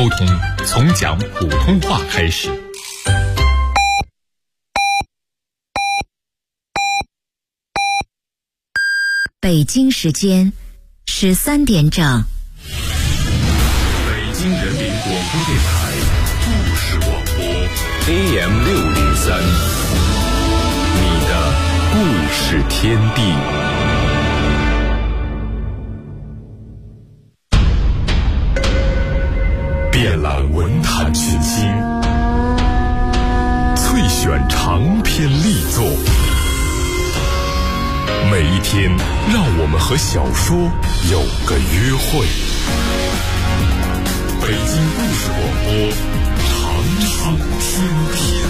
沟通从讲普通话开始。 北京时间13点整。 北京人民广播电台故事广播 AM603，你的故事天地。遍览文坛群星，萃选长篇力作。每一天，让我们和小说有个约会。北京故事广播，长处天地。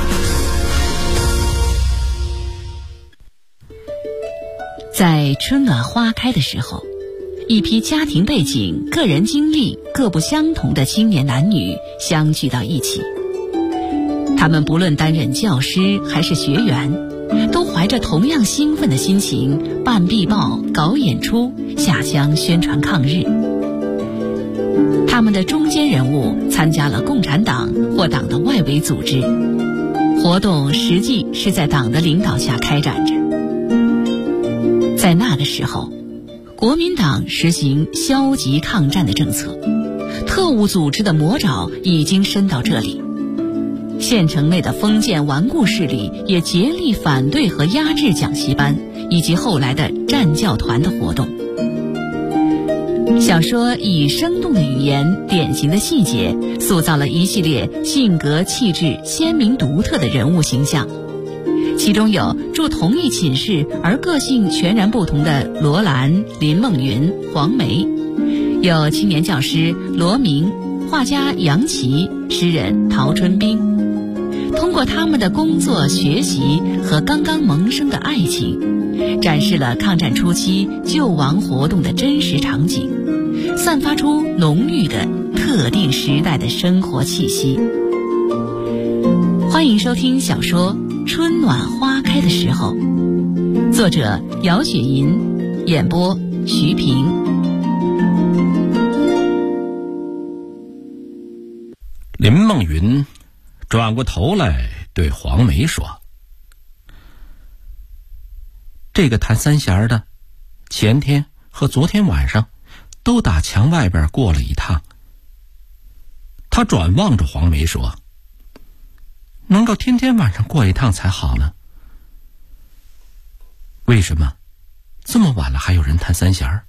在春暖花开的时候，一批家庭背景、个人经历各不相同的青年男女相聚到一起。他们不论担任教师还是学员，都怀着同样兴奋的心情办壁报、搞演出、下乡宣传抗日。他们的中坚人物参加了共产党或党的外围组织，活动实际是在党的领导下开展着。在那个时候，国民党实行消极抗战的政策，特务组织的魔爪已经伸到这里。县城内的封建顽固势力也竭力反对和压制讲习班以及后来的战教团的活动。小说以生动的语言、典型的细节，塑造了一系列性格气质鲜明独特的人物形象。其中有住同一寝室而个性全然不同的罗兰、林梦云、黄梅，有青年教师罗明、画家杨琦、诗人陶春冰。通过他们的工作、学习和刚刚萌生的爱情，展示了抗战初期救亡活动的真实场景，散发出浓郁的特定时代的生活气息。欢迎收听小说《春暖花开的时候》，作者姚雪银，演播徐平。 林梦云转过头来对黄梅说：“这个弹三弦的，前天和昨天晚上都打墙外边过了一趟。”他转望着黄梅说：“能够天天晚上过一趟才好呢。为什么这么晚了还有人弹三弦？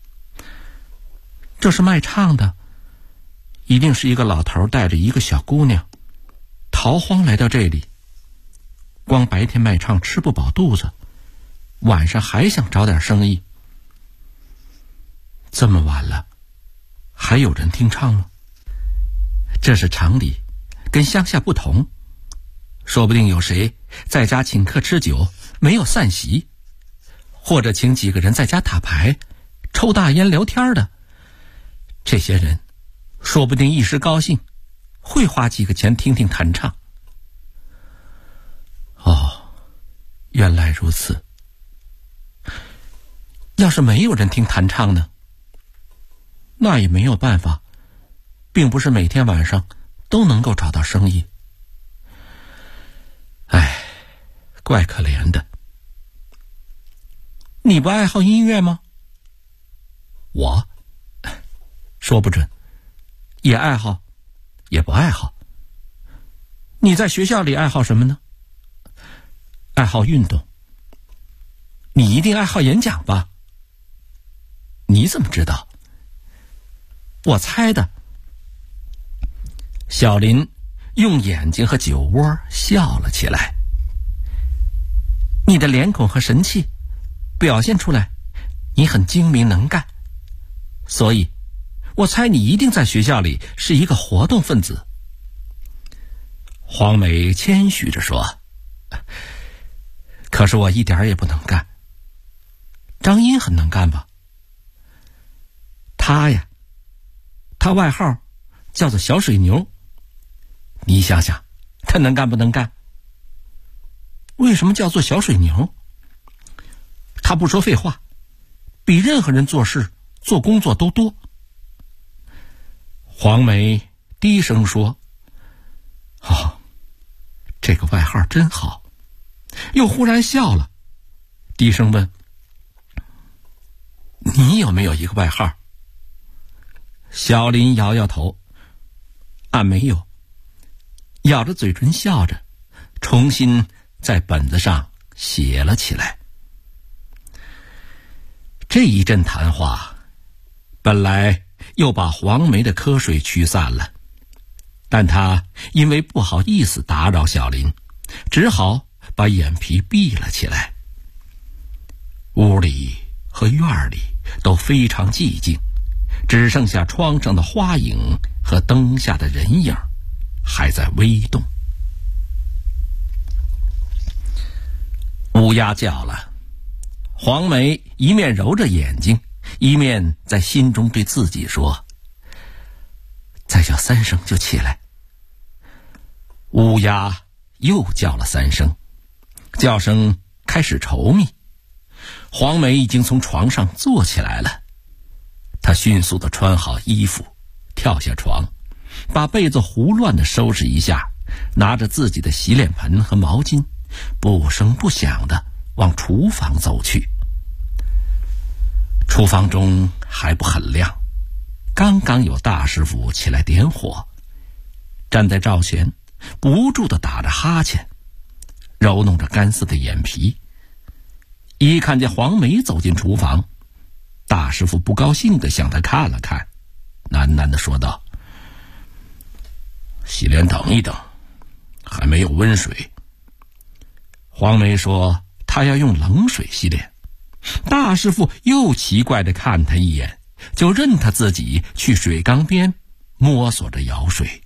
这是卖唱的，一定是一个老头带着一个小姑娘逃荒来到这里，光白天卖唱吃不饱肚子，晚上还想找点生意。这么晚了还有人听唱吗？这是常理，跟乡下不同。说不定有谁在家请客吃酒，没有散席，或者请几个人在家打牌、抽大烟聊天的。这些人说不定一时高兴，会花几个钱听听弹唱。哦，原来如此。要是没有人听弹唱呢？那也没有办法，并不是每天晚上都能够找到生意。唉，怪可怜的。你不爱好音乐吗？我说不准，也爱好，也不爱好。你在学校里爱好什么呢？爱好运动。你一定爱好演讲吧？你怎么知道？我猜的。小林用眼睛和酒窝笑了起来。你的脸孔和神气表现出来你很精明能干，所以我猜你一定在学校里是一个活动分子。黄梅谦虚着说：“可是我一点也不能干。张英很能干吧？他呀，他外号叫做小水牛。你想想，他能干不能干？为什么叫做小水牛？他不说废话，比任何人做事做工作都多。”黄梅低声说：“哦，这个外号真好。”又忽然笑了，低声问：“你有没有一个外号？”小林摇摇头：“俺没有。”咬着嘴唇笑着，重新在本子上写了起来。这一阵谈话本来又把黄梅的瞌睡驱散了，但他因为不好意思打扰小林，只好把眼皮闭了起来。屋里和院里都非常寂静，只剩下窗上的花影和灯下的人影还在微动。乌鸦叫了，黄梅一面揉着眼睛，一面在心中对自己说：“再叫3声就起来。”乌鸦又叫了3声，叫声开始稠密。黄梅已经从床上坐起来了，她迅速地穿好衣服，跳下床，把被子胡乱地收拾一下，拿着自己的洗脸盆和毛巾，不声不响地往厨房走去。厨房中还不很亮，刚刚有大师傅起来点火，站在灶前不住地打着哈欠，揉弄着干涩的眼皮。一看见黄梅走进厨房，大师傅不高兴地向他看了看，喃喃地说道：“洗脸等一等，还没有温水。”黄梅说她要用冷水洗脸，大师傅又奇怪地看他一眼，就任他自己去水缸边摸索着舀水。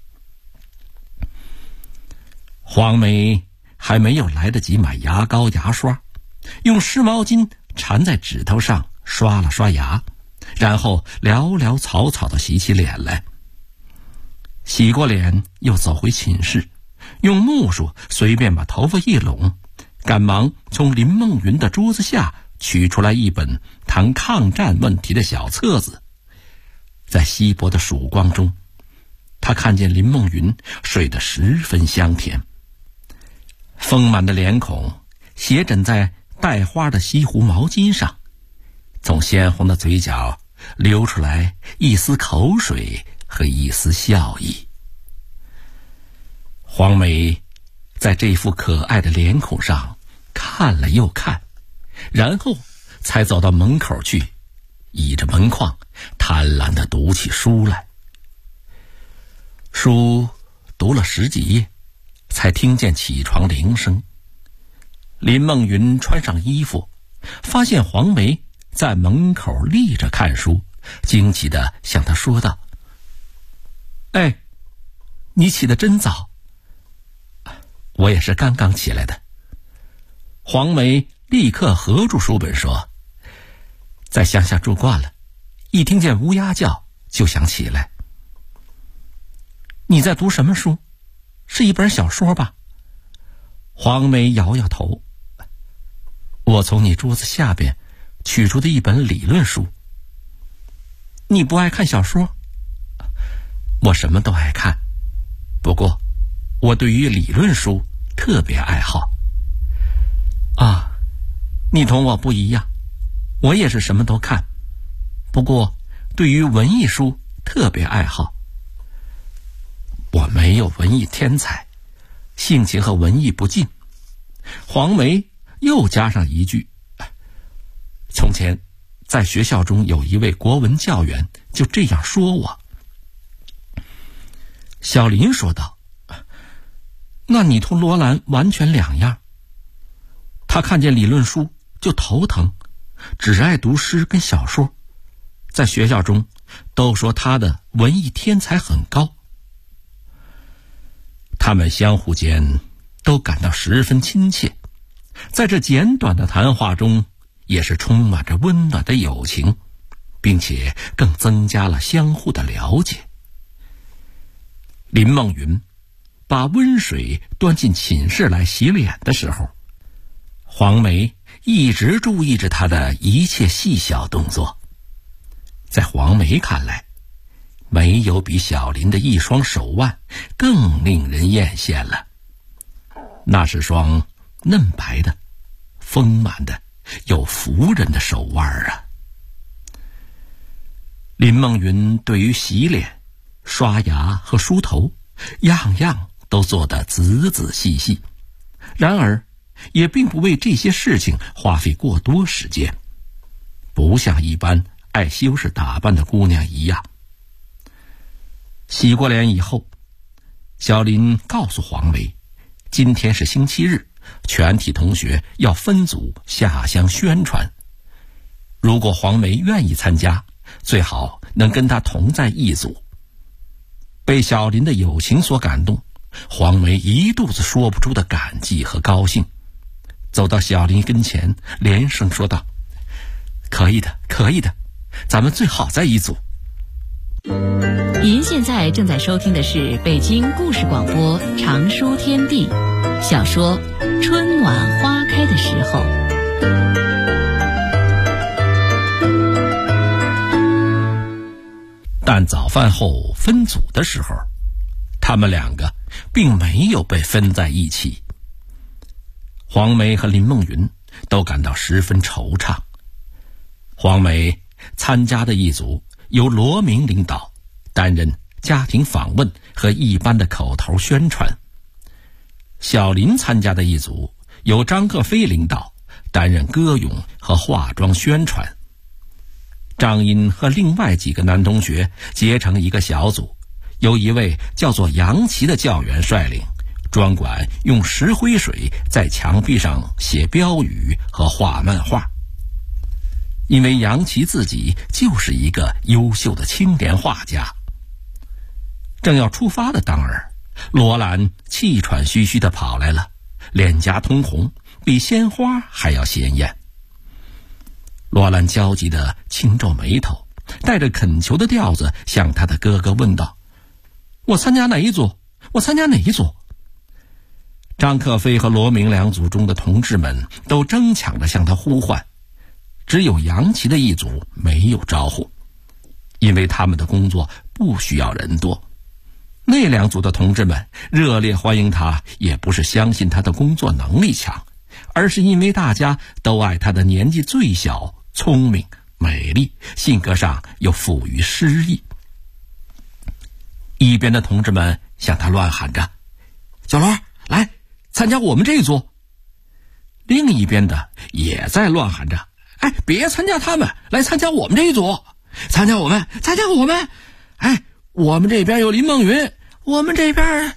黄梅还没有来得及买牙膏牙刷，用湿毛巾缠在指头上刷了刷牙，然后潦潦草草地洗起脸来。洗过脸又走回寝室，用木梳随便把头发一拢，赶忙从林梦云的桌子下取出来一本谈抗战问题的小册子。在稀薄的曙光中，他看见林梦云睡得十分香甜，丰满的脸孔斜枕在带花的西湖毛巾上，从鲜红的嘴角流出来一丝口水和一丝笑意。黄梅在这副可爱的脸孔上看了又看，然后才走到门口去，倚着门框贪婪地读起书来。书读了10几页，才听见起床铃声。林梦云穿上衣服，发现黄梅在门口立着看书，惊奇地向他说道：“哎，你起得真早。”“我也是刚刚起来的。”黄梅立刻合住书本说：“在乡下住惯了，一听见乌鸦叫就想起来。”“你在读什么书？是一本小说吧？”黄梅摇摇头：“我从你桌子下边取出的一本理论书。”“你不爱看小说？”“我什么都爱看，不过我对于理论书特别爱好。”“啊，你同我不一样，我也是什么都看，不过对于文艺书特别爱好。”“我没有文艺天才，性情和文艺不近。”黄梅又加上一句：“从前在学校中有一位国文教员就这样说我。”小林说道：“那你同罗兰完全两样。他看见理论书就头疼，只爱读诗跟小说，在学校中都说他的文艺天才很高。”他们相互间都感到十分亲切，在这简短的谈话中也是充满着温暖的友情，并且更增加了相互的了解。林梦云把温水端进寝室来洗脸的时候，黄梅一直注意着她的一切细小动作。在黄梅看来， 没有比小林的一双手腕更令人艳羡了。那是双嫩白的、丰满的、有福人的手腕啊！林梦云对于洗脸、刷牙和梳头，样样都做得仔仔细细，然而也并不为这些事情花费过多时间，不像一般爱修饰打扮的姑娘一样。洗过脸以后，小林告诉黄梅，今天是星期日，全体同学要分组下乡宣传。如果黄梅愿意参加，最好能跟她同在一组。被小林的友情所感动，黄梅一肚子说不出的感激和高兴，走到小林跟前，连声说道：“可以的，可以的，咱们最好在一组。” 您现在正在收听的是北京故事广播长书天地小说《春暖花开的时候》。 但早饭后分组的时候，他们两个并没有被分在一起。黄梅和林梦云都感到十分惆怅。黄梅参加的一组由罗明领导，担任家庭访问和一般的口头宣传。小林参加的一组由张克飞领导，担任歌咏和化妆宣传。张英和另外几个男同学结成一个小组，由一位叫做杨琦的教员率领，专管用石灰水在墙壁上写标语和画漫画。因为杨琦自己就是一个优秀的青年画家。正要出发的当儿，罗兰气喘吁吁地跑来了，脸颊通红，比鲜花还要鲜艳。罗兰焦急地轻皱眉头，带着恳求的调子向他的哥哥问道：“我参加哪一组？我参加哪一组？”张克飞和罗明两组中的同志们都争抢着向他呼唤，只有杨琦的一组没有招呼，因为他们的工作不需要人多。那两组的同志们热烈欢迎他，也不是相信他的工作能力强，而是因为大家都爱他的年纪最小、聪明、美丽，性格上又富于诗意。一边的同志们向他乱喊着：“小罗，来参加我们这一组。”另一边的也在乱喊着：“哎，别参加他们，来参加我们这一组，参加我们，参加我们！哎，我们这边有林梦云，我们这边……”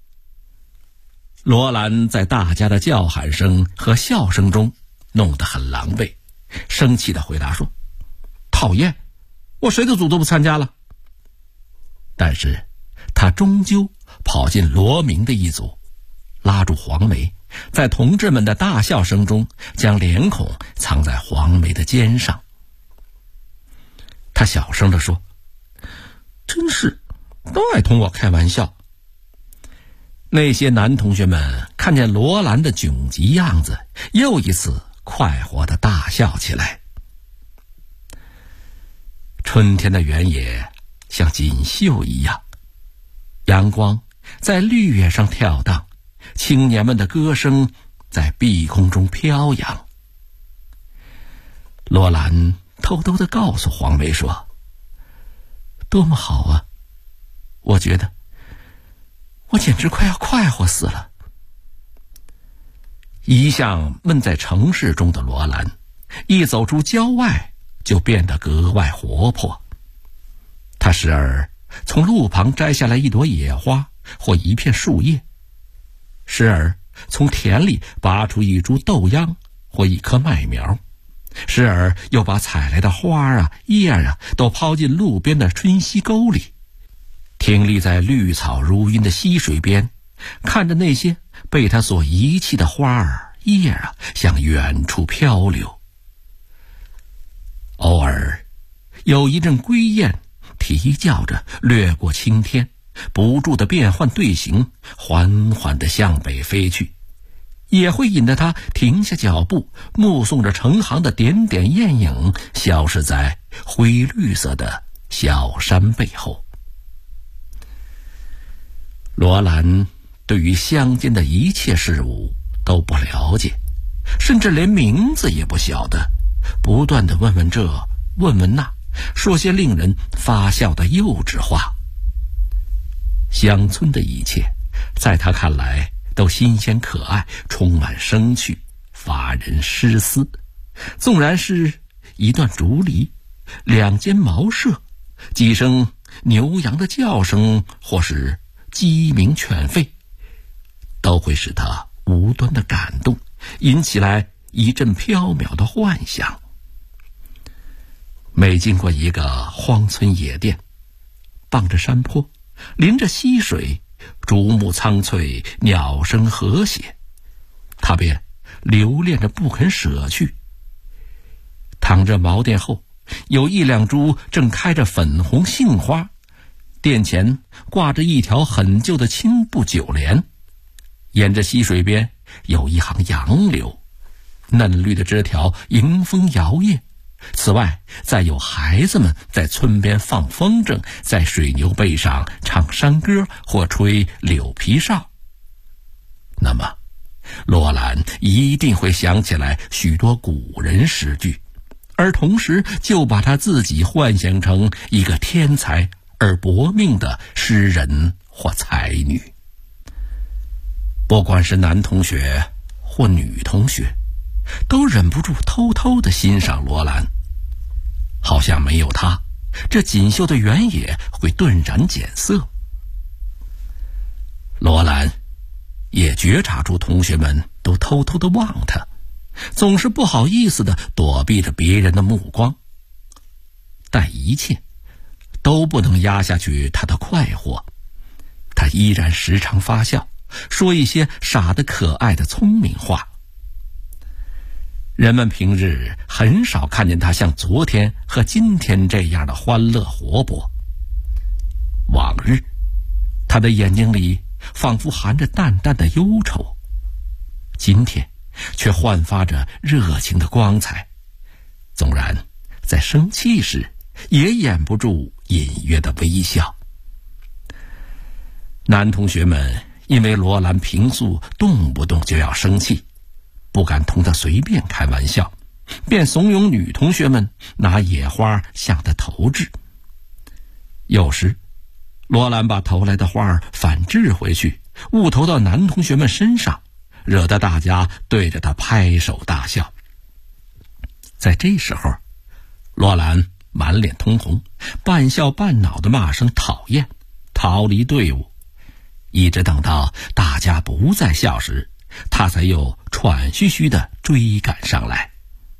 罗兰在大家的叫喊声和笑声中弄得很狼狈，生气地回答说：“讨厌，我谁的组都不参加了。”但是他终究跑进罗明的一组，拉住黄梅，在同志们的大笑声中将脸孔藏在黄梅的肩上。他小声地说：“真是都爱同我开玩笑。”那些男同学们看见罗兰的窘急样子，又一次快活地大笑起来。春天的原野像锦绣一样，阳光在绿叶上跳荡，青年们的歌声在碧空中飘扬。罗兰偷偷地告诉黄梅说：“多么好啊，我觉得我简直快要快活死了。”一向闷在城市中的罗兰，一走出郊外就变得格外活泼。他时而从路旁摘下来一朵野花或一片树叶，时而从田里拔出一株豆秧或一棵麦苗，时而又把采来的花叶都抛进路边的春溪沟里，挺立在绿草如茵的溪水边，看着那些被他所遗弃的花叶向远处漂流。偶尔有一阵归雁啼叫着掠过青天，不住地变换队形，缓缓地向北飞去，也会引得他停下脚步，目送着成行的点点雁影消失在灰绿色的小山背后。 罗兰对于乡间的一切事物都不了解，甚至连名字也不晓得，不断地问问这问问那，说些令人发笑的幼稚话。乡村的一切在他看来都新鲜可爱，充满生趣，发人深思。纵然是一段竹篱，两间茅舍，几声牛羊的叫声，或是鸡鸣犬吠，都会使他无端的感动，引起来一阵缥缈的幻想。每经过一个荒村野店，傍着山坡，临着溪水，竹木苍翠，鸟声和谐，他便留恋着不肯舍去。躺着茅店后，有一两株正开着粉红杏花，店前挂着一条很旧的青布酒帘，沿着溪水边有一行杨柳，嫩绿的枝条迎风摇曳。此外，再有孩子们在村边放风筝，在水牛背上唱山歌或吹柳皮哨。那么罗兰一定会想起来许多古人诗句，而同时就把他自己幻想成一个天才而薄命的诗人或才女。不管是男同学或女同学，都忍不住偷偷地欣赏罗兰，好像没有他，这锦绣的原野会顿然减色。罗兰也觉察出同学们都偷偷地望他，总是不好意思地躲避着别人的目光，但一切都不能压下去他的快活。他依然时常发笑，说一些傻得可爱的聪明话。人们平日很少看见他像昨天和今天这样的欢乐活泼。往日他的眼睛里仿佛含着淡淡的忧愁，今天却焕发着热情的光彩，纵然在生气时也掩不住隐约的微笑。男同学们因为罗兰平素动不动就要生气，不敢同他随便开玩笑，便怂恿女同学们拿野花向他投掷。有时罗兰把投来的花反掷回去，误投到男同学们身上，惹得大家对着他拍手大笑。在这时候，罗兰满脸通红，半笑半恼地骂声讨厌，逃离队伍，一直等到大家不再笑时，他才又喘吁吁地追赶上来。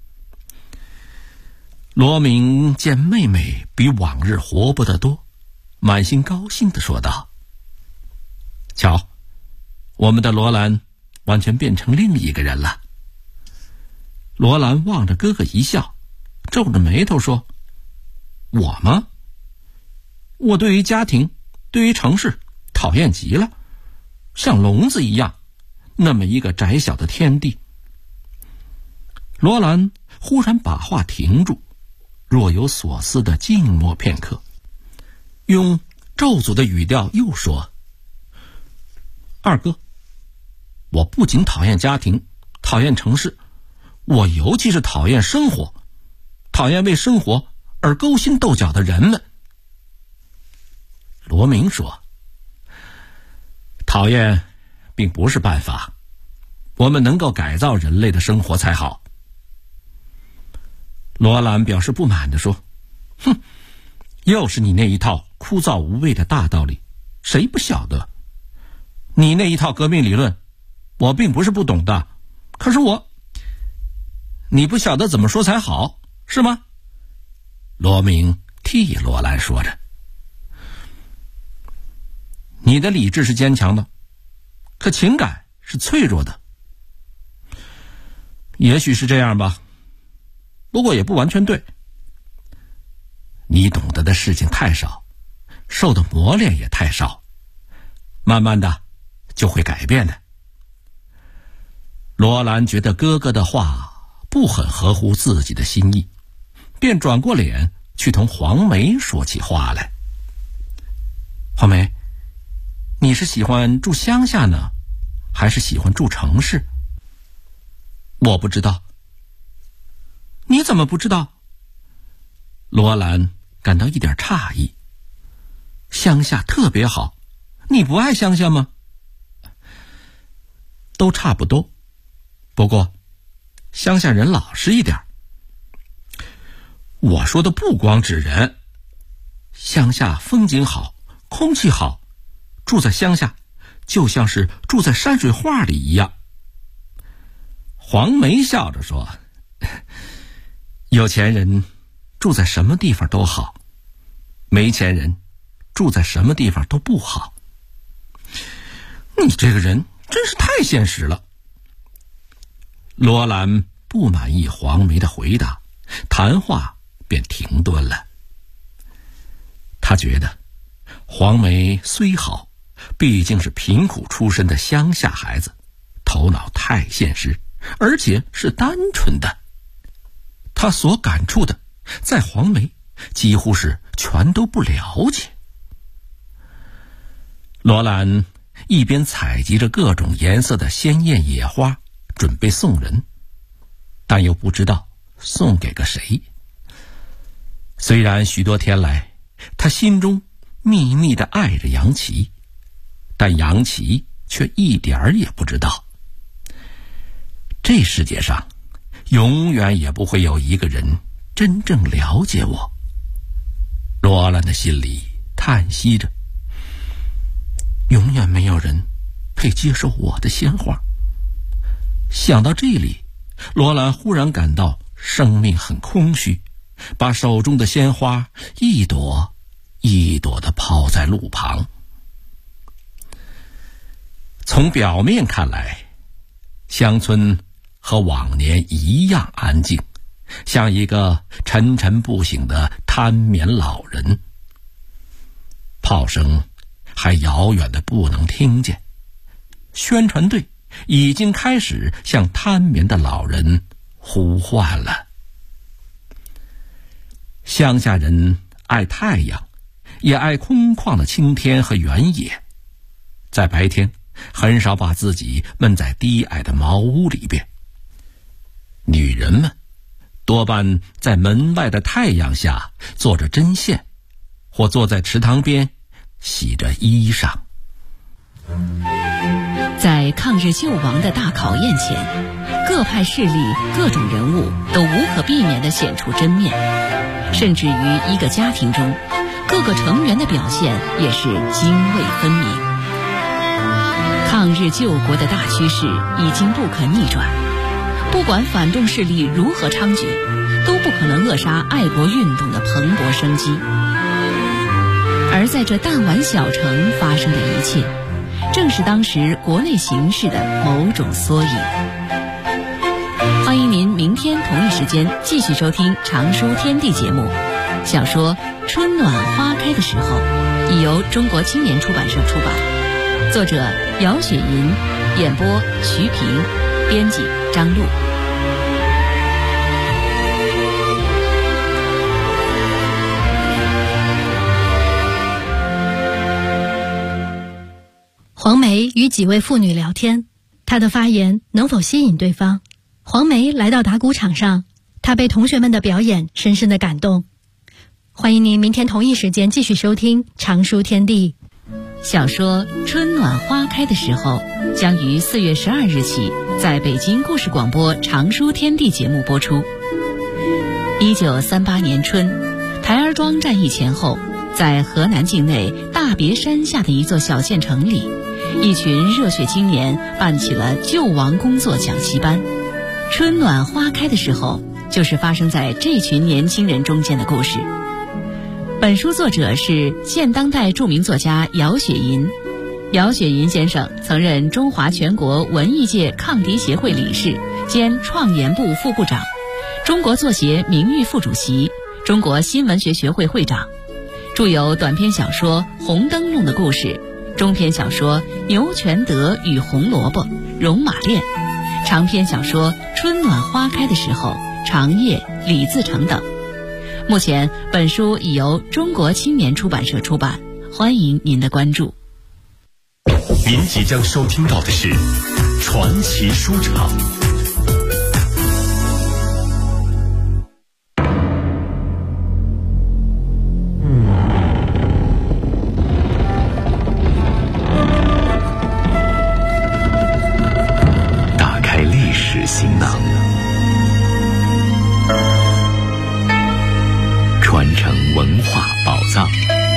罗明见妹妹比往日活泼得多，满心高兴地说道：瞧，我们的罗兰完全变成另一个人了。罗兰望着哥哥一笑，皱着眉头说：我吗？我对于家庭，对于城市讨厌极了，像聋子一样，那么一个窄小的天地。罗兰忽然把话停住，若有所思地静默片刻，用咒诅的语调又说：二哥，我不仅讨厌家庭，讨厌城市，我尤其是讨厌生活，讨厌为生活而勾心斗角的人们。罗明说：讨厌并不是办法，我们能够改造人类的生活才好。罗兰表示不满地说：哼，又是你那一套枯燥无味的大道理，谁不晓得？你那一套革命理论，我并不是不懂的，可是你不晓得怎么说才好，是吗？罗明替罗兰说着。你的理智是坚强的，可情感是脆弱的。也许是这样吧，不过也不完全对。你懂得的事情太少，受的磨练也太少，慢慢的就会改变的。罗兰觉得哥哥的话不很合乎自己的心意，便转过脸去同黄梅说起话来。黄梅， 你是喜欢住乡下呢，还是喜欢住城市？我不知道。你怎么不知道？罗兰感到一点诧异。乡下特别好，你不爱乡下吗？都差不多，不过乡下人老实一点。我说的不光指人，乡下风景好，空气好，住在乡下就像是住在山水画里一样。黄梅笑着说，有钱人住在什么地方都好，没钱人住在什么地方都不好。你这个人真是太现实了。罗兰不满意黄梅的回答，谈话便停顿了。他觉得黄梅虽好，毕竟是贫苦出身的乡下孩子，头脑太现实，而且是单纯的。他所感触的，在黄梅几乎是全都不了解。罗兰一边采集着各种颜色的鲜艳野花，准备送人，但又不知道送给个谁。虽然许多天来他心中秘密地爱着杨琪，但杨琪却一点儿也不知道。这世界上永远也不会有一个人真正了解我。罗兰的心里叹息着，永远没有人配接受我的鲜花。想到这里，罗兰忽然感到生命很空虚，把手中的鲜花一朵一朵地抛在路旁。从表面看来，乡村和往年一样安静，像一个沉沉不醒的瘫眠老人。炮声还遥远的不能听见，宣传队已经开始向瘫眠的老人呼唤了。乡下人爱太阳，也爱空旷的青天和原野，在白天很少把自己闷在低矮的茅屋里边。女人们多半在门外的太阳下做着针线，或坐在池塘边洗着衣裳。 在抗日救亡的大考验前，各派势力、各种人物都无可避免地显出真面，甚至于一个家庭中，各个成员的表现也是泾渭分明。抗日救国的大趋势已经不可逆转，不管反动势力如何猖獗，都不可能扼杀爱国运动的蓬勃生机。而在这弹丸小城发生的一切，正是当时国内形势的某种缩影。欢迎您明天同一时间继续收听《常书天地》节目。小说《春暖花开的时候》已由中国青年出版社出版，作者姚雪银，演播徐平，编辑张璐。 黄梅与几位妇女聊天，她的发言能否吸引对方？黄梅来到打鼓场上，她被同学们的表演深深的感动。欢迎您明天同一时间继续收听《常书天地》。 小说《春暖花开的时候》将于4月12日起在北京故事广播《常书天地》节目播出。1938年春，台儿庄战役前后，在河南境内大别山下的一座小县城里，一群热血青年办起了救亡工作讲习班。春暖花开的时候，就是发生在这群年轻人中间的故事。本书作者是现当代著名作家姚雪银。姚雪银先生曾任中华全国文艺界抗敌协会理事兼创研部副部长，中国作协名誉副主席，中国新闻学学会会长，著有短篇小说《红灯笼的故事》，中篇小说《牛全德与红萝卜》《戎马恋》，长篇小说《春暖花开的时候》《长夜》《李自成》等。目前本书已由中国青年出版社出版，欢迎您的关注。 您即将收听到的是传奇书场。打开历史行囊，传承文化宝藏。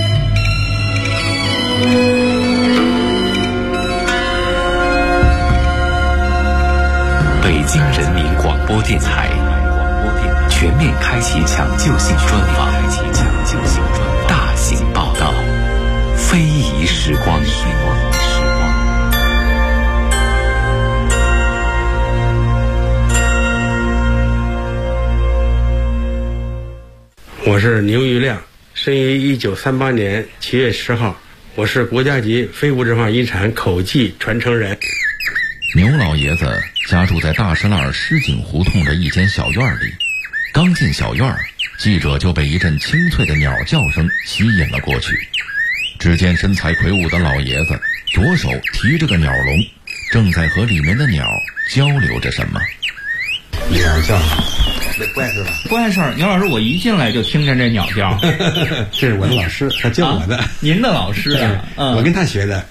北京人民广播电台全面开启抢救性专访，大型报道，非遗时光。 我是牛玉亮，生于1938年7月10号，我是国家级非物质文化遗产口技传承人。 牛老爷子家住在大石栏石井胡同的一间小院里，刚进小院，记者就被一阵清脆的鸟叫声吸引了过去。只见身材魁梧的老爷子左手提着个鸟笼，正在和里面的鸟交流着什么。 鸟叫，不碍事吧？ 不碍事儿。牛老师，我一进来就听见这鸟叫。 这是我的老师，他教我的。 您的老师啊？ 我跟他学的。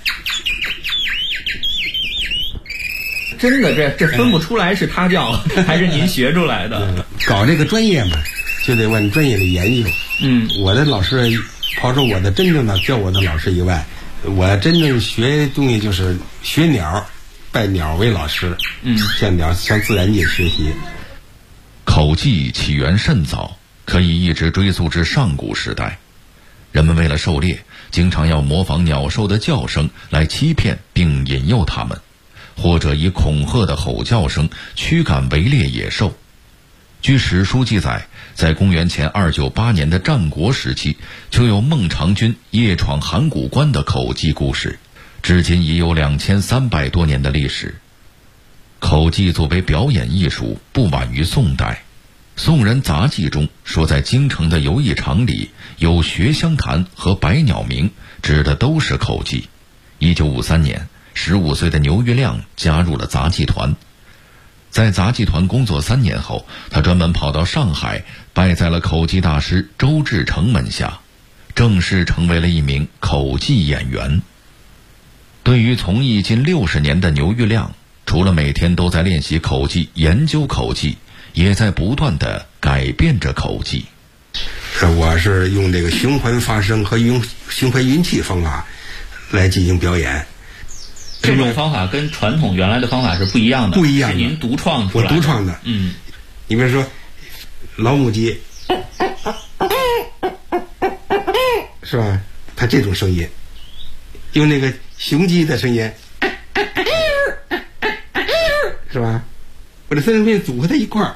真的，这分不出来是他教还是您学出来的。 搞这个专业嘛，就得往专业里研究。我的老师，刨出我的真正的教我的老师以外，我真正学东西就是学鸟，拜鸟为老师。向鸟向自然界学习。 口技起源甚早，可以一直追溯至上古时代。人们为了狩猎，经常要模仿鸟兽的叫声来欺骗并引诱它们，或者以恐吓的吼叫声驱赶围猎野兽。据史书记载，在公元前298年的战国时期，就有孟尝君夜闯函谷关的口技故事，至今已有2300多年的历史。口技作为表演艺术，不晚于宋代。宋人杂记中说，在京城的游艺场里有学香坛和百鸟鸣，指的都是口技。1953年，15岁的牛玉亮加入了杂技团。在杂技团工作3年后，他专门跑到上海，拜在了口技大师周志成门下，正式成为了一名口技演员。对于从艺近60年的牛玉亮，除了每天都在练习口技、研究口技，也在不断地改变着口技。 我是用这个循环发声和循环运气方法来进行表演。 这种方法跟传统原来的方法是不一样的， 不一样的， 是您独创出来的。 我独创的。你比如说老母鸡，是吧？它这种声音，用那个雄鸡的声音，是吧？我这三声片组合在一块儿，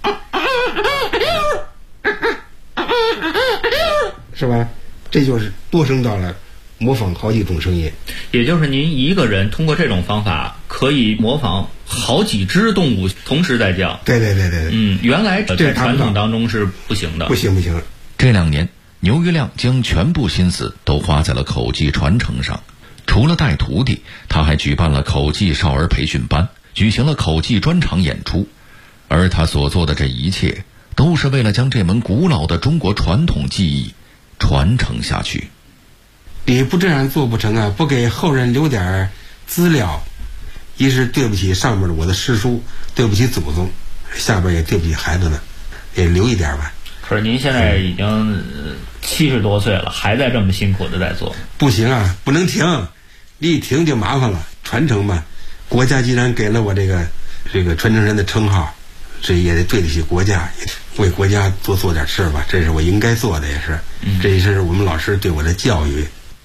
是吧？这就是多声道了，模仿好几种声音。 也就是您一个人通过这种方法可以模仿好几只动物同时在叫。 对。 原来在传统当中是不行的。 不行。 这2年，牛玉亮将全部心思都花在了口技传承上。除了带徒弟，他还举办了口技少儿培训班，举行了口技专场演出。而他所做的这一切，都是为了将这门古老的中国传统技艺传承下去。 你不这样做不成啊！不给后人留点资料，一是对不起上面的我的师叔，对不起祖宗，下边也对不起孩子们，也留一点吧。 可是您现在已经70多岁了，还在这么辛苦的在做。 不行啊，不能停，你一停就麻烦了。传承嘛，国家既然给了我这个传承人的称号，这也得对得起国家，为国家多做点事吧，这是我应该做的，也是。这也是我们老师对我的教育。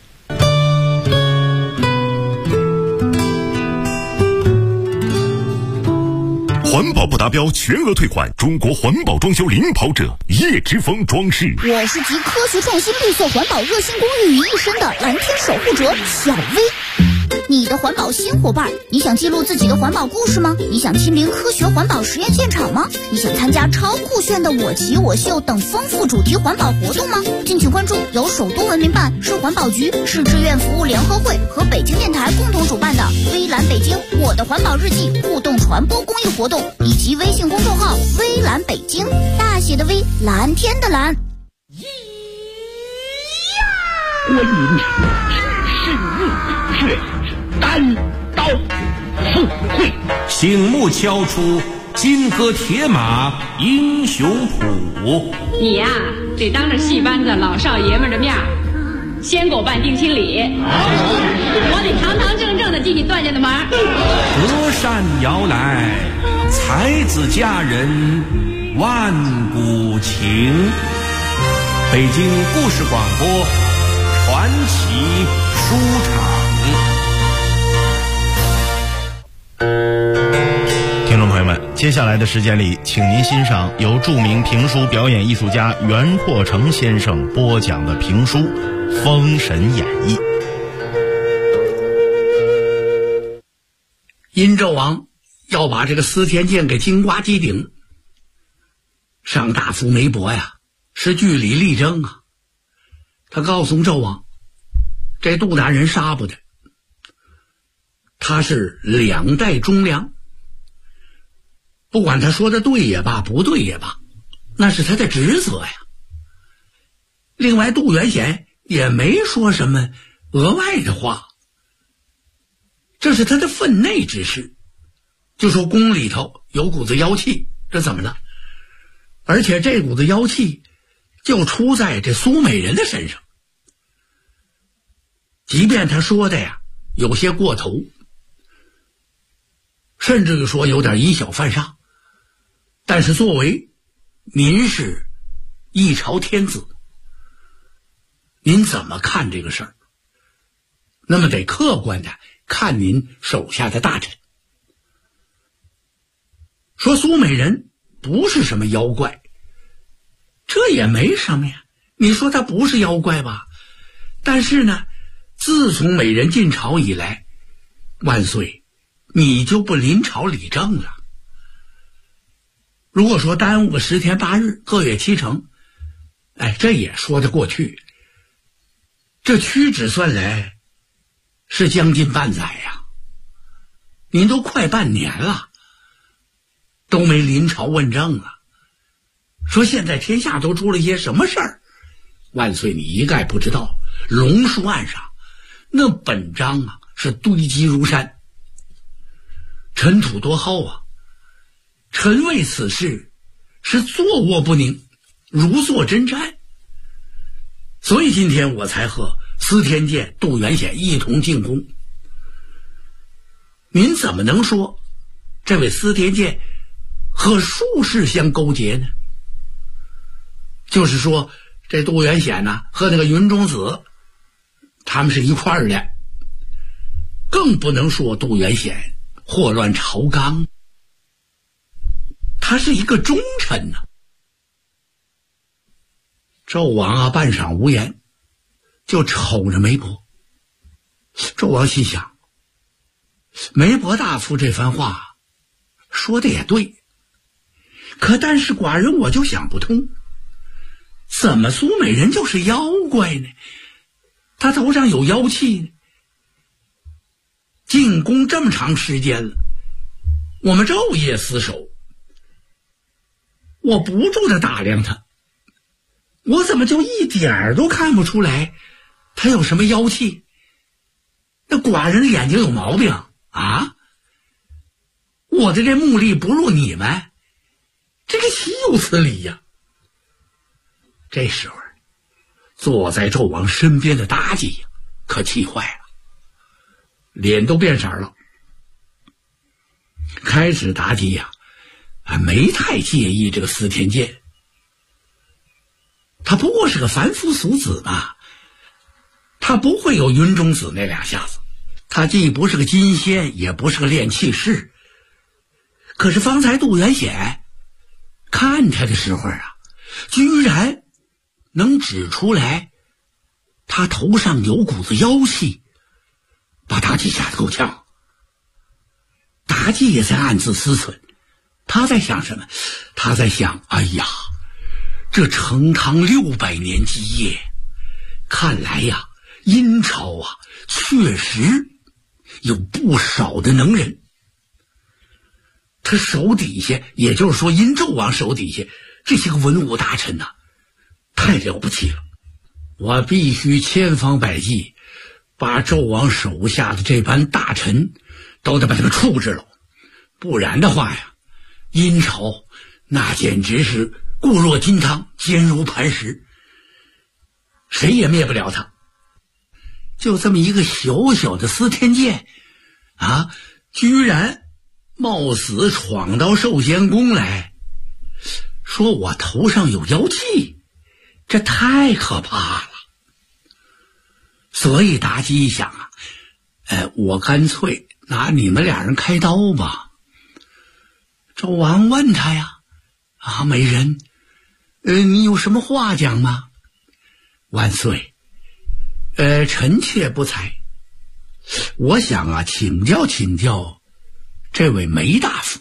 环保不达标全额退款，中国环保装修领跑者叶之峰装饰。 我是集科学创新绿色环保热心公益于一身的蓝天守护者小薇。 你的环保新伙伴。你想记录自己的环保故事吗？你想亲临科学环保实验现场吗？你想参加超酷炫的我骑我秀等丰富主题环保活动吗？敬请关注由首都文明办、市环保局、市志愿服务联合会和北京电台共同主办的微蓝北京我的环保日记互动传播公益活动，以及微信公众号微蓝北京，大写的微，蓝天的蓝。 观音是血单刀赴会， 醒目敲出金戈铁马英雄谱。 你呀，得当着戏班子老少爷们的面先给我办定亲礼，我得堂堂正正的进你段家的门。 隔山摇来，才子佳人万古情。北京故事广播传奇书场。 听众朋友们，接下来的时间里，请您欣赏由著名评书表演艺术家袁阔成先生播讲的评书《封神演义》。 殷纣王要把这个司天监给金瓜击顶，上大夫梅伯呀是据理力争啊。他告诉纣王，这杜大人杀不得，他是2代忠良，不管他说的对也罢，不对也罢，那是他的职责呀。另外杜元显也没说什么额外的话，这是他的分内之事。就说宫里头有股子妖气，这怎么了？而且这股子妖气就出在这苏美人的身上，即便他说的呀有些过头，甚至于说有点以小犯上，但是作为您是一朝天子，您怎么看这个事儿？那么得客观的看您手下的大臣。说苏美人不是什么妖怪，这也没什么呀。你说他不是妖怪吧，但是呢，自从美人进朝以来，万岁，你就不临朝理政了。如果说耽误个10天8日，各月7成，这也说得过去。这屈指算来是将近半载呀，您都快半年了，都没临朝问政了。说现在天下都出了些什么事儿？万岁，你一概不知道。龙书案上那本章啊是堆积如山，尘土多厚啊！臣为此事是坐卧不宁，如坐针毡。所以今天我才和司天监杜元显一同进宫。您怎么能说这位司天监和术士相勾结呢？就是说这杜元显呢和那个云中子他们是一块儿的，更不能说杜元显祸乱朝纲，他是一个忠臣呢。纣王啊半晌无言，就瞅着梅伯。纣王心想，梅伯大夫这番话说的也对，可但是寡人我就想不通，怎么苏美人就是妖怪呢？他头上有妖气呢？进宫这么长时间了，我们昼夜厮守，我不住地打量他，我怎么就一点儿都看不出来他有什么妖气？那寡人的眼睛有毛病啊？我的这目力不入你们，这个岂有此理呀！这时候坐在纣王身边的妲己呀可气坏了，脸都变色了。开始妲己呀没太介意这个司天监，他不过是个凡夫俗子嘛，他不会有云中子那2下子，他既不是个金仙，也不是个炼气士。可是方才杜元显看他的时候啊，居然能指出来他头上有股子妖气，把妲己冀吓得够呛。妲己也在暗自思忖，他在想什么？他在想，哎呀，这成汤600年基业，看来呀，殷朝啊确实有不少的能人。他手底下，也就是说殷纣王手底下这些个文武大臣呐，太了不起了。我必须千方百计把纣王手下的这班大臣都得把他们处置了，不然的话呀，殷朝那简直是固若金汤，坚如磐石，谁也灭不了他。就这么一个小小的司天监啊，居然冒死闯到寿仙宫来，说我头上有妖气，这太可怕了。所以妲己一想啊，我干脆拿你们俩人开刀吧。纣王问他呀，啊，美人，你有什么话讲吗？万岁，臣妾不才，我想啊，请教这位梅大夫。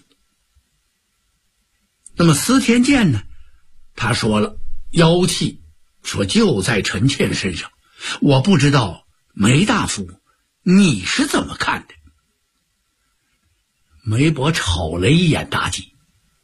那么司天监呢，他说了，妖气说就在臣妾身上，我不知道梅大夫你是怎么看的？梅伯瞅了一眼妲己，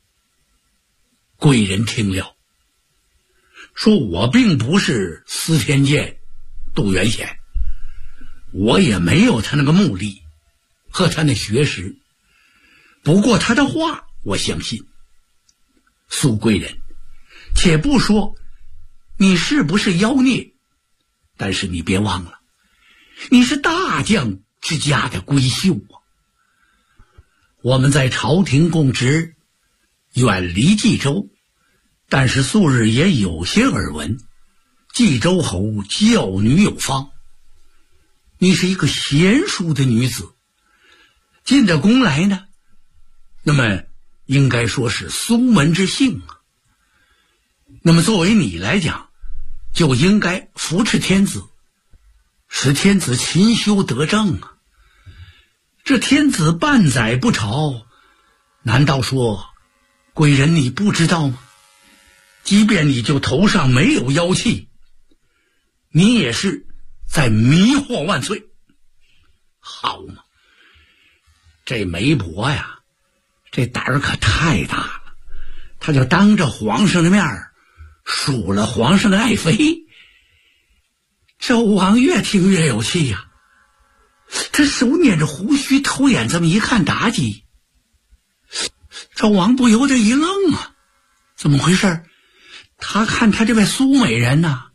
贵人听了，说我并不是司天监杜元显，我也没有他那个目力和他那学识，不过他的话我相信。苏贵人，且不说你是不是妖孽，但是你别忘了，你是大将之家的闺秀啊。我们在朝廷供职，远离冀州，但是素日也有些耳闻，冀州侯教女有方，你是一个贤淑的女子，进得宫来呢，那么应该说是苏门之幸啊。那么作为你来讲，就应该扶持天子，使天子勤修德政啊。这天子半载不朝，难道说贵人你不知道吗？即便你就头上没有妖气，你也是在迷惑万岁。好嘛，这梅伯呀，这胆儿可太大了，他就当着皇上的面数了皇上的爱妃。纣王越听越有气呀，他手捻着胡须，偷眼这么一看妲己，纣王不由得一愣啊，怎么回事？他看他这位苏美人呐，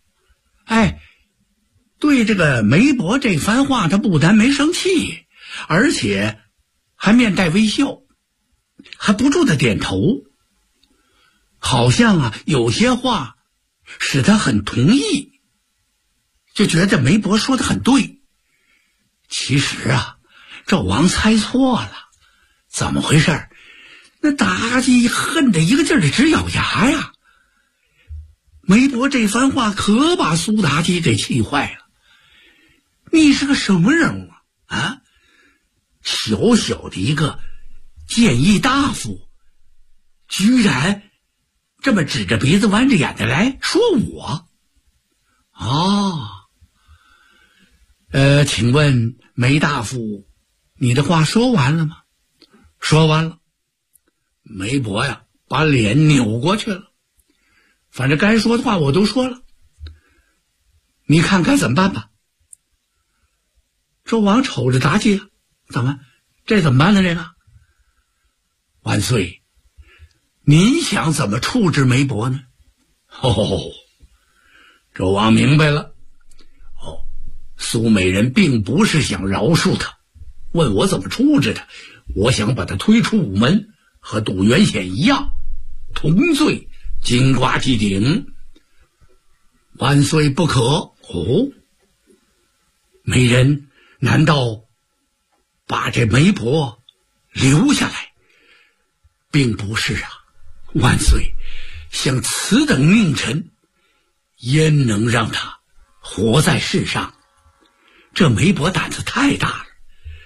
对这个梅伯这番话，他不但没生气，而且还面带微笑，还不住的点头，好像啊有些话使他很同意，就觉得梅伯说的很对。其实啊，纣王猜错了，怎么回事？那妲己恨得一个劲儿的直咬牙呀。梅伯这番话可把苏妲己给气坏了。你是个什么人物啊？小小的一个谏议大夫，居然这么指着鼻子弯着眼的来说我请问梅大夫，你的话说完了吗？说完了。梅伯呀，把脸扭过去了，反正该说的话我都说了，你看该怎么办吧。纣王瞅着妲己，怎么办呢？这个万岁，您想怎么处置梅伯呢？纣王明白了。苏美人并不是想饶恕他，问我怎么处置他，我想把他推出午门，和杜元显一样，同罪金瓜祭鼎。万岁不可。美人难道把这媒婆留下来？并不是啊，万岁，像此等佞臣，焉能让他活在世上？这媒婆胆子太大了，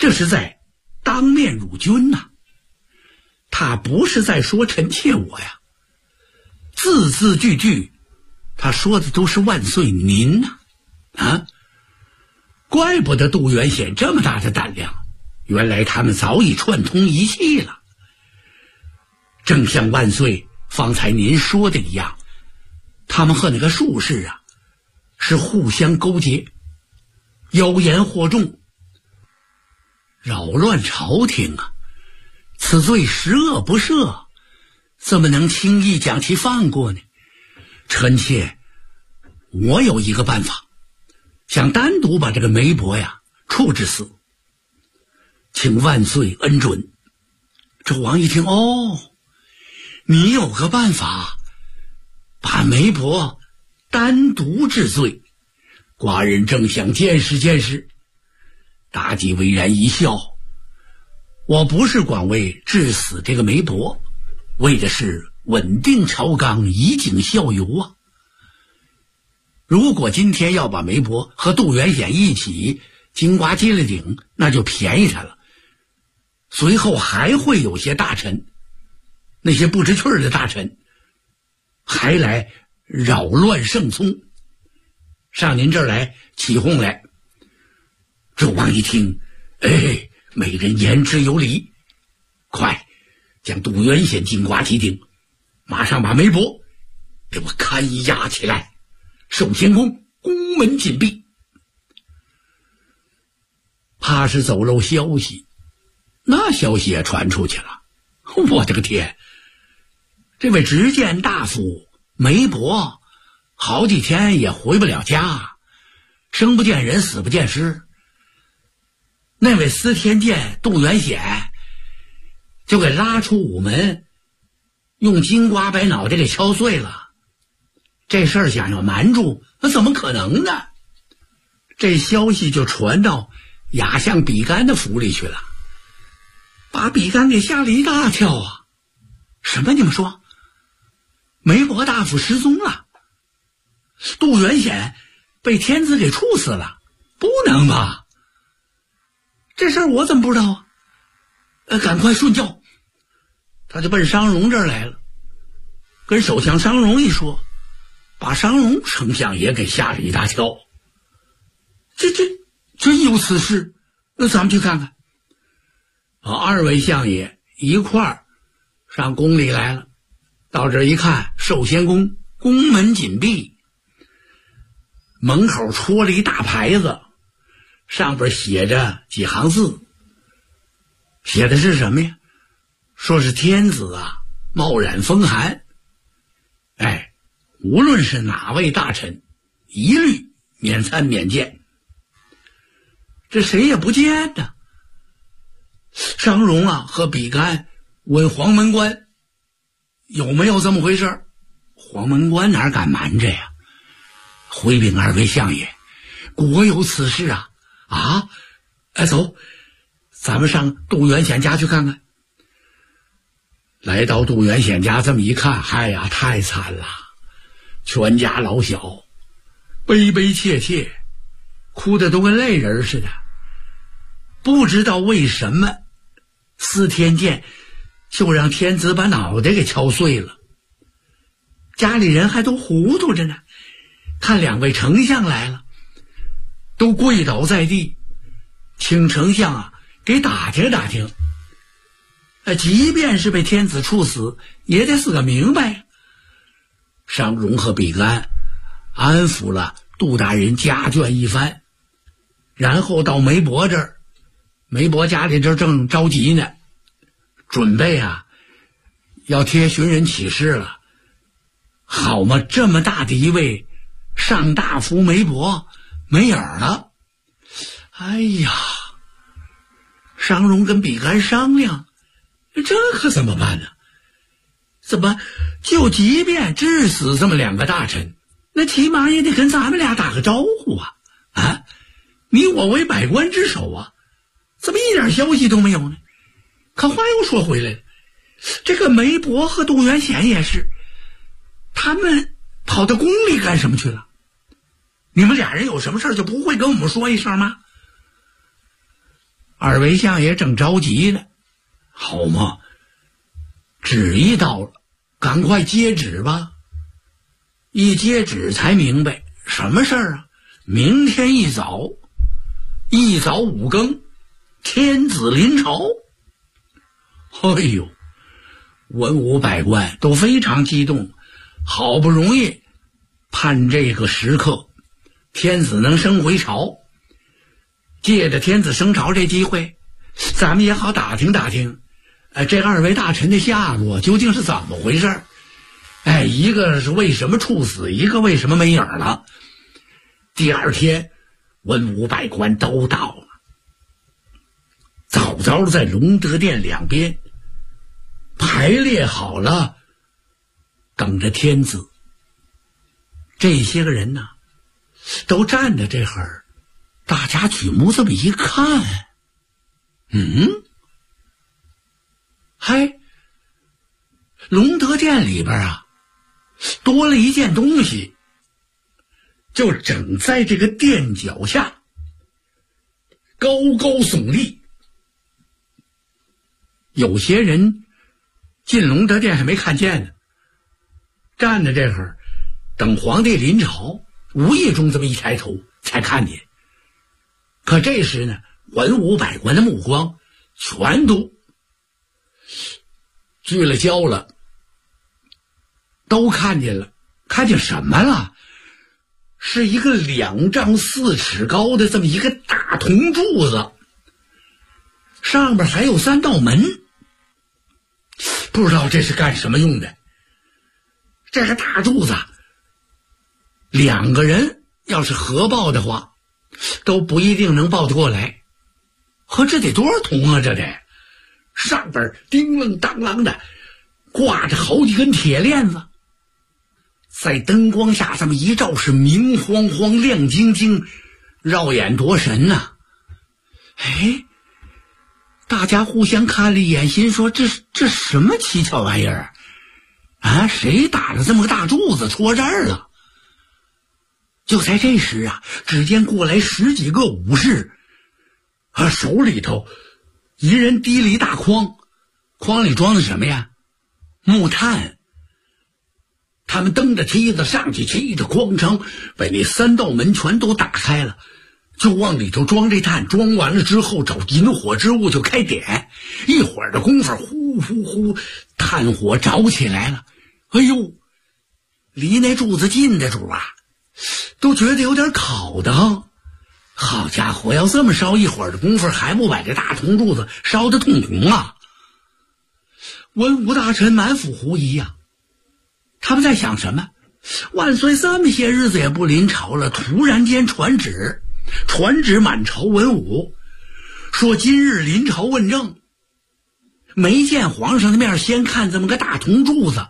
这是在当面辱君呐。他不是在说臣妾我呀，字字句句他说的都是万岁您呐。啊，怪不得杜元显这么大的胆量，原来他们早已串通一气了。正像万岁方才您说的一样，他们和那个术士啊是互相勾结，妖言惑众，扰乱朝廷啊，此罪十恶不赦，怎么能轻易将其放过呢？臣妾我有一个办法，想单独把这个梅伯呀处置死，请万岁恩准。纣王一听，哦，你有个办法把梅伯单独治罪，寡人正想见识见识。妲己巍然一笑，我不是光为治死这个梅伯，为的是稳定朝纲，以儆效尤啊。如果今天要把梅伯和杜元显一起金瓜击了顶，那就便宜他了。随后还会有些大臣，那些不知趣儿的大臣还来扰乱圣聪，上您这儿来起哄来。纣王一听，哎，美人言之有理，快将杜元显金瓜击顶，马上把梅伯给我看押起来，寿仙宫宫门紧闭。怕是走漏消息，那消息也传出去了。我的个天，这位执剑大夫梅伯好几天也回不了家，生不见人，死不见尸。那位司天监杜元显就给拉出午门，用金瓜把脑袋给敲碎了。这事儿想要瞒住，那怎么可能呢？这消息就传到亚相比干的府里去了，把比干给吓了一大跳啊！什么？你们说梅伯大夫失踪了，杜元显被天子给处死了？不能吧？这事儿我怎么不知道啊？赶快顺教，他就奔商容这儿来了，跟首相商容一说，把商容丞相也给吓了一大跳。真有此事？那咱们去看看。二位相爷一块儿上宫里来了，到这儿一看，寿仙宫宫门紧闭，门口戳了一大牌子，上边写着几行字，写的是什么呀？说是天子啊冒染风寒，哎，无论是哪位大臣一律免参免见。这谁也不见呢。商容啊和比干问黄门官有没有这么回事，黄门官哪敢瞒着呀？回禀二位相爷，果有此事啊！走，咱们上杜元显家去看看。来到杜元显家，这么一看，哎呀，太惨了！全家老小悲悲切切，哭得都跟泪人似的。不知道为什么司天监就让天子把脑袋给敲碎了，家里人还都糊涂着呢。看两位丞相来了，都跪倒在地，请丞相啊给打听打听。即便是被天子处死，也得死个明白。商容和比干安抚了杜大人家眷一番，然后到梅伯这儿，梅伯家里这正着急呢，准备啊要贴寻人启事了。好嘛，这么大的一位上大夫梅伯没影儿了。哎呀，商容跟比干商量，这可怎么办呢？怎么就即便治死这么两个大臣，那起码也得跟咱们俩打个招呼啊！你我为百官之首啊，怎么一点消息都没有呢？可话又说回来了，这个梅伯和杜元显也是，他们跑到宫里干什么去了？你们俩人有什么事就不会跟我们说一声吗？ 二位相爷正着急呢，好嘛，旨意到了，赶快接旨吧。一接旨才明白什么事儿啊？明天一早5更，天子临朝。哎呦，文武百官都非常激动，好不容易盼这个时刻，天子能升回朝。借着天子升朝这机会，咱们也好打听打听，这二位大臣的下落究竟是怎么回事？一个是为什么处死，一个为什么没影了。第二天，文武百官都到了，早早在隆德殿两边排列好了，等着天子。这些个人呢，都站在这会儿，大家举目这么一看，隆德殿里边啊，多了一件东西，就整在这个殿脚下，高高耸立。有些人进隆德殿还没看见呢，站在这会儿，等皇帝临朝，无意中这么一抬头才看见。可这时呢，文武百官的目光全都聚了焦了，都看见了。看见什么了？是一个2丈4尺高的这么一个大铜柱子，上边还有3道门，不知道这是干什么用的。这个大柱子2个人要是合抱的话，都不一定能抱得过来。这得多少铜啊？这得上边叮啷当啷的挂着好几根铁链子，在灯光下这么一照，是明晃晃亮晶晶，绕眼夺神呐。大家互相看了一眼，心说这什么蹊跷玩意儿啊？谁打了这么个大柱子戳这儿了？就在这时啊，只见过来10几个武士，手里头一人提了一大筐，筐里装的什么呀？木炭。他们蹬着梯子上去，气得哐当把那3道门全都打开了，就往里头装这炭。装完了之后，找引火之物就开点。一会儿的功夫，呼呼呼，炭火着起来了。离那柱子近的主啊，都觉得有点烤的。好家伙，要这么烧一会儿的功夫，还不把这大铜柱子烧得通红啊！文武大臣满腹狐疑呀，他们在想什么？万岁这么些日子也不临朝了，突然间传旨满朝文武，说今日临朝问政，没见皇上的面，先看这么个大铜柱子，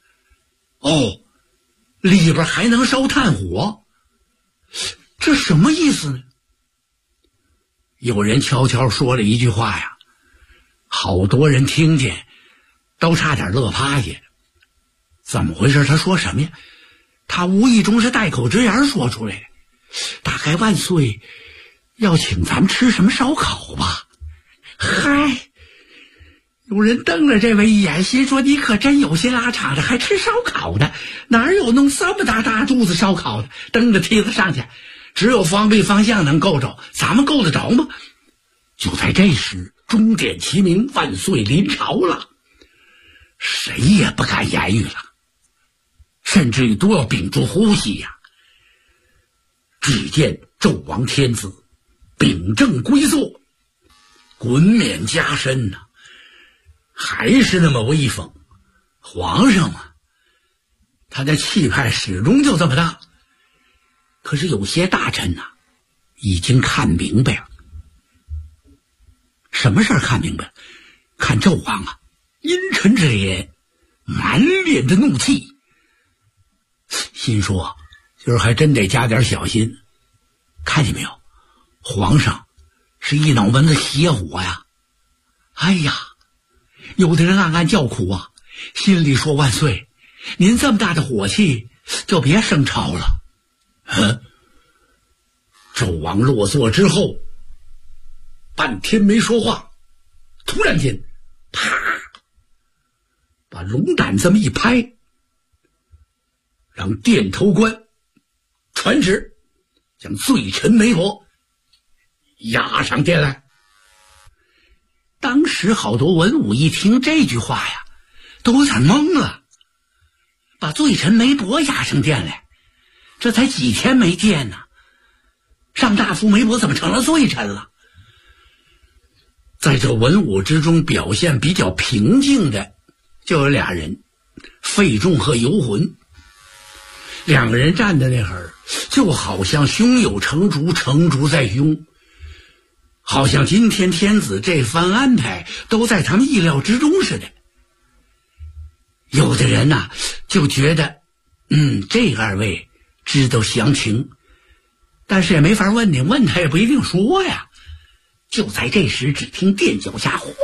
里边还能烧炭火，这什么意思呢？有人悄悄说了一句话呀，好多人听见都差点乐趴下。怎么回事？他说什么呀？他无意中是带口直言说出来的，大概万岁要请咱们吃什么烧烤吧。有人瞪了这位一眼，心说你可真有心拉场的，还吃烧烤的，哪有弄这么大柱子烧烤的？蹬着梯子上去，只有方位方向能够着，咱们够得着吗？就在这时，钟点齐鸣，万岁临朝了，谁也不敢言语了，甚至于都要屏住呼吸呀。只见纣王天子秉正归坐，滚冕加身呐，还是那么威风。皇上嘛，他的气派始终就这么大。可是有些大臣呐，已经看明白了。什么事儿看明白了？看纣王啊，阴沉着脸，满脸的怒气，心说今儿还真得加点小心。看见没有，皇上是一脑门子邪火呀！有的人暗暗叫苦啊，心里说万岁，您这么大的火气，就别升朝了。纣王落座之后， 半天没说话，突然间，啪，把龙胆这么一拍，让殿头官传旨，将罪臣媒婆押上殿来。当时好多文武一听这句话呀，都有点懵了。把罪臣媒婆押上殿来，这才几天没见呢，上大夫媒婆怎么成了罪臣了？在这文武之中表现比较平静的就有俩人，费仲和游魂。两个人站在那会儿，就好像胸有成竹，成竹在胸，好像今天天子这番安排都在他们意料之中似的。有的人呐，就觉得这二位知道详情，但是也没法问你，问他也不一定说呀。就在这时，只听殿脚下哗，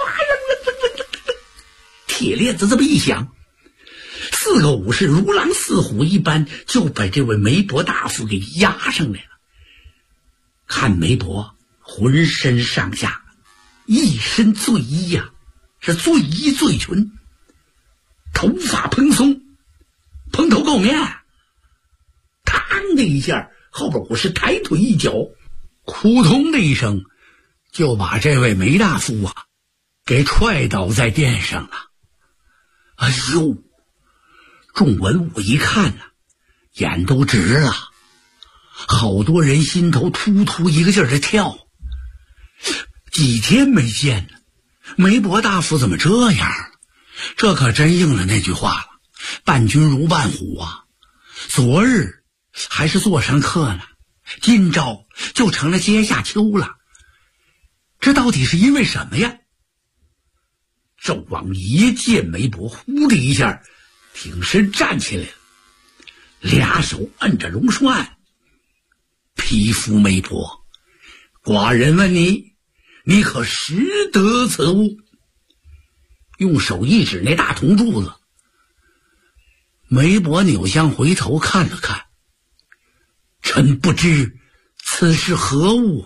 铁链子这么一响，4个武士如狼似虎一般就把这位媒婆大夫给押上来了。看媒婆浑身上下一身罪衣呀，是罪衣罪裙，头发蓬松，蓬头垢面，嘡的一下，后边我是抬腿一脚，扑通的一声，就把这位梅大夫啊给踹倒在殿上了。哎呦，众文武一看啊，眼都直了，好多人心头突突一个劲儿的跳。几天没见了，梅伯大夫怎么这样了？这可真应了那句话了，伴君如伴虎啊。昨日还是座上客呢，今朝就成了阶下囚了。这到底是因为什么呀？纣王一见梅伯，呼的一下挺身站起来了，俩手摁着龙栓，匹夫梅伯，寡人问你，你可识得此物？用手一指那大铜柱子。梅伯扭向回头看了看，臣不知此是何物。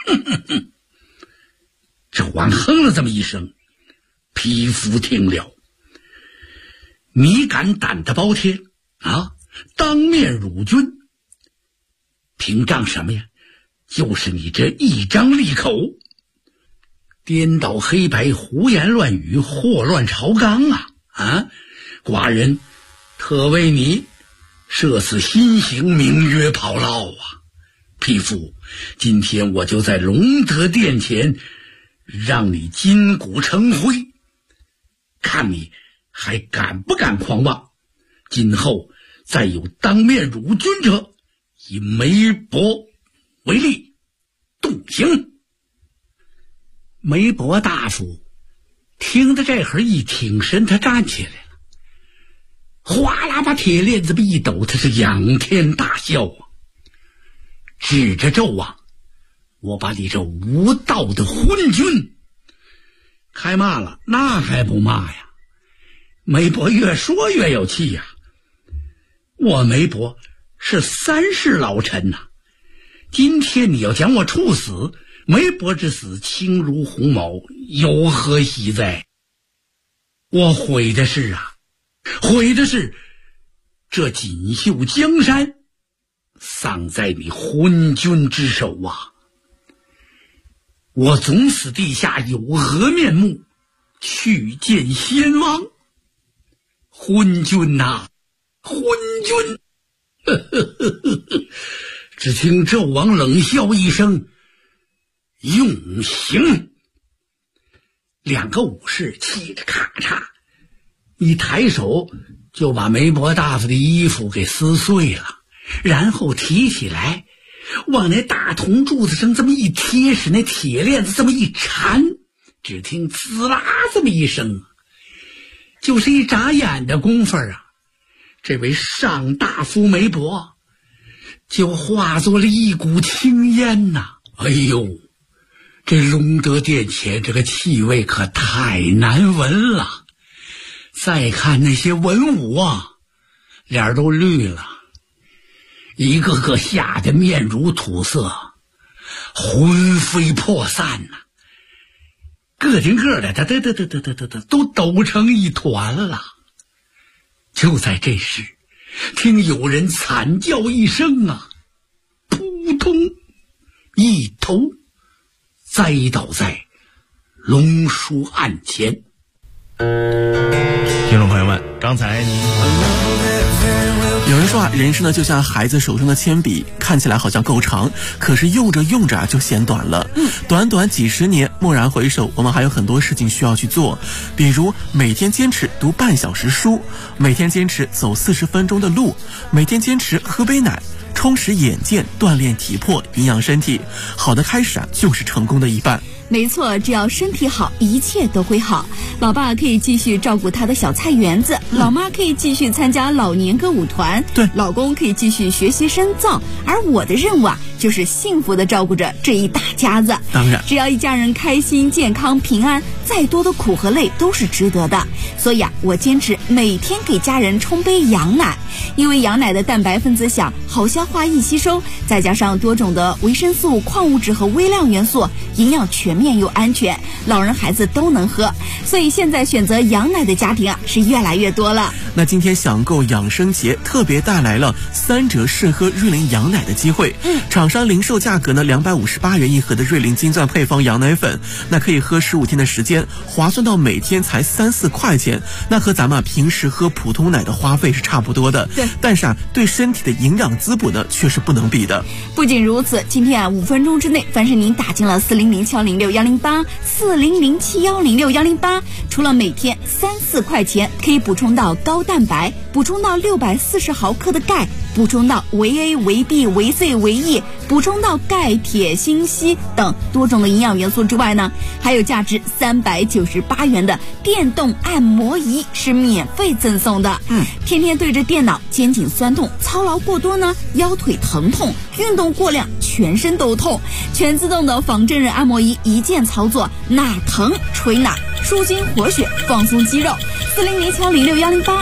纣王哼了这么一声，匹夫听了，你敢胆大包天啊，当面辱君，凭仗什么呀？就是你这一张利口，颠倒黑白，胡言乱语，祸乱朝纲啊！寡人特为你设此新刑，名曰跑牢啊！匹夫，今天我就在隆德殿前让你筋骨成灰，看你还敢不敢狂妄。今后再有当面辱君者，以梅伯为例，动刑。梅伯大夫听得这会儿一挺身，他站起来了，哗啦把铁链子一抖，他是仰天大笑啊，指着纣王，我把你这无道的昏君开骂了。那还不骂呀？梅伯越说越有气呀，我梅伯是3世老臣呐，今天你要将我处死，梅伯之死轻如鸿毛，有何喜哉？我悔的是这锦绣江山丧在你昏君之手啊！我总死地下有何面目去见先王？昏君呐，昏君！只听纣王冷笑一声，用刑。2个武士气得咔嚓一抬手就把梅伯大夫的衣服给撕碎了，然后提起来往那大铜柱子上这么一贴，使那铁链子这么一缠，只听滋啦这么一声，就是一眨眼的功夫啊，这位上大夫梅伯就化作了一股青烟呐！哎呦，这隆德殿前这个气味可太难闻了。再看那些文武啊，脸都绿了，一个个吓得面如土色，魂飞魄散呐， 个顶个的，都抖成一团了。就在这时，听有人惨叫一声啊，扑通，一头栽倒在龙书案前。 听众朋友们，刚才有人说啊，人生呢就像孩子手中的铅笔，看起来好像够长，可是用着用着就显短了。短短几十年，蓦然回首，我们还有很多事情需要去做，比如每天坚持读半小时书，每天坚持走40分钟的路，每天坚持喝杯奶，充实眼界，锻炼体魄，营养身体。好的开始啊，就是成功的一半。 没错，只要身体好，一切都会好。老爸可以继续照顾他的小菜园子，老妈可以继续参加老年歌舞团， 对， 老公可以继续学习深造。而我的任务啊，就是幸福的照顾着这一大家子。 当然， 只要一家人开心、健康、平安，再多的苦和累都是值得的。所以啊，我坚持每天给家人冲杯羊奶，因为羊奶的蛋白分子小，好消化易吸收，再加上多种的维生素、矿物质和微量元素，营养全面又安全，老人孩子都能喝。所以现在选择羊奶的家庭啊是越来越多了。 那今天享购养生节特别带来了3折试喝瑞麟羊奶的机会。厂商零售价格呢258元一盒的瑞麟金钻配方羊奶粉，那可以喝15天的时间，划算到每天才3-4块钱。那和咱们平时喝普通奶的花费是差不多的。 对， 但是啊，对身体的营养滋补呢却是不能比的。 不仅如此，今天啊5分钟之内，凡是您打进了4007108 4007108，除了每天3-4块钱可以补充到高蛋白，补充到640毫克的钙，补充到维 A、维 B、维 C、维 E， 补充到钙、铁、锌、硒等多种的营养元素之外呢，还有价值398元的电动按摩仪是免费赠送的。天天对着电脑，肩颈酸痛，操劳过多呢，腰腿疼痛，运动过量，全身都痛。全自动的仿真人按摩仪，一键操作，哪疼吹哪，舒筋活血，放松肌肉。400706108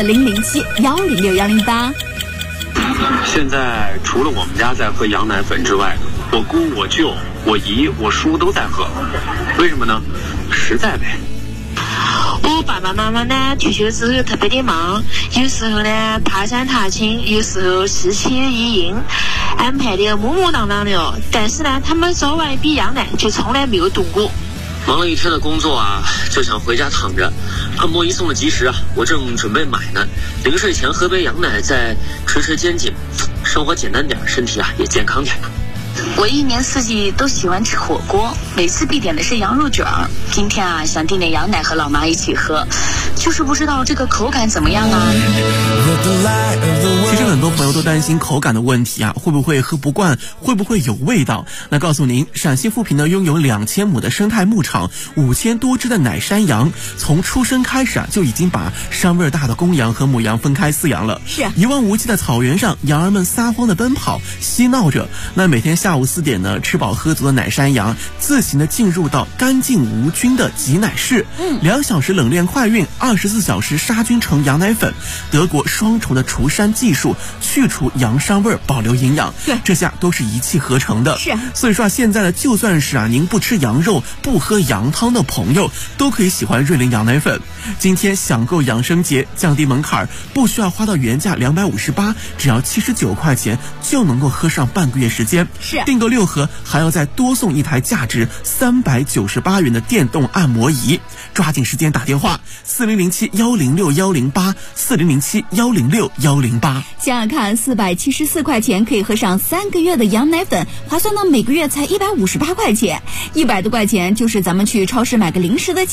40071061008。 现在除了我们家在喝羊奶粉之外，我姑、我舅、我姨、我叔都在喝，为什么呢？实在呗。 我爸爸妈妈呢退休之后特别的忙，有时候呢踏山踏青，有时候四切一应，安排的木木当当的哦。但是呢，他们早晚一杯羊奶就从来没有动过。 忙了一天的工作啊，就想回家躺着。按摩仪送的及时啊，我正准备买呢。临睡前喝杯羊奶，再捶捶肩颈，生活简单点，身体啊也健康点。 我一年四季都喜欢吃火锅，每次必点的是羊肉卷儿。今天啊，想订点羊奶和老妈一起喝，就是不知道这个口感怎么样啊。 其实很多朋友都担心口感的问题啊，会不会喝不惯，会不会有味道？那告诉您，陕西富平呢拥有2000亩的生态牧场，5000多只的奶山羊，从出生开始啊就已经把膻味大的公羊和母羊分开饲养了。 是一望无际的草原上，羊儿们撒欢的奔跑，嬉闹着。那每天下午4点呢，吃饱喝足的奶山羊自行的进入到干净无菌的挤奶室，2小时冷链快运，24小时杀菌成羊奶粉，德国双重的除膻技术，去除羊膻味，保留营养。 对， 这下都是一气呵成的。 是， 所以说现在呢，就算是您不吃羊肉、不喝羊汤的朋友，都可以喜欢瑞麟羊奶粉。今天享购养生节，降低门槛，不需要花到原价258，只要79块钱就能够喝上半个月时间。 是， 订购6盒还要再多送1台价值398元的电动按摩仪。抓紧时间打电话4007106108 4007106108。 想想看，474块钱可以喝上3个月的羊奶粉，划算到每个月才158块钱，100多块钱就是咱们去超市买个零食的钱。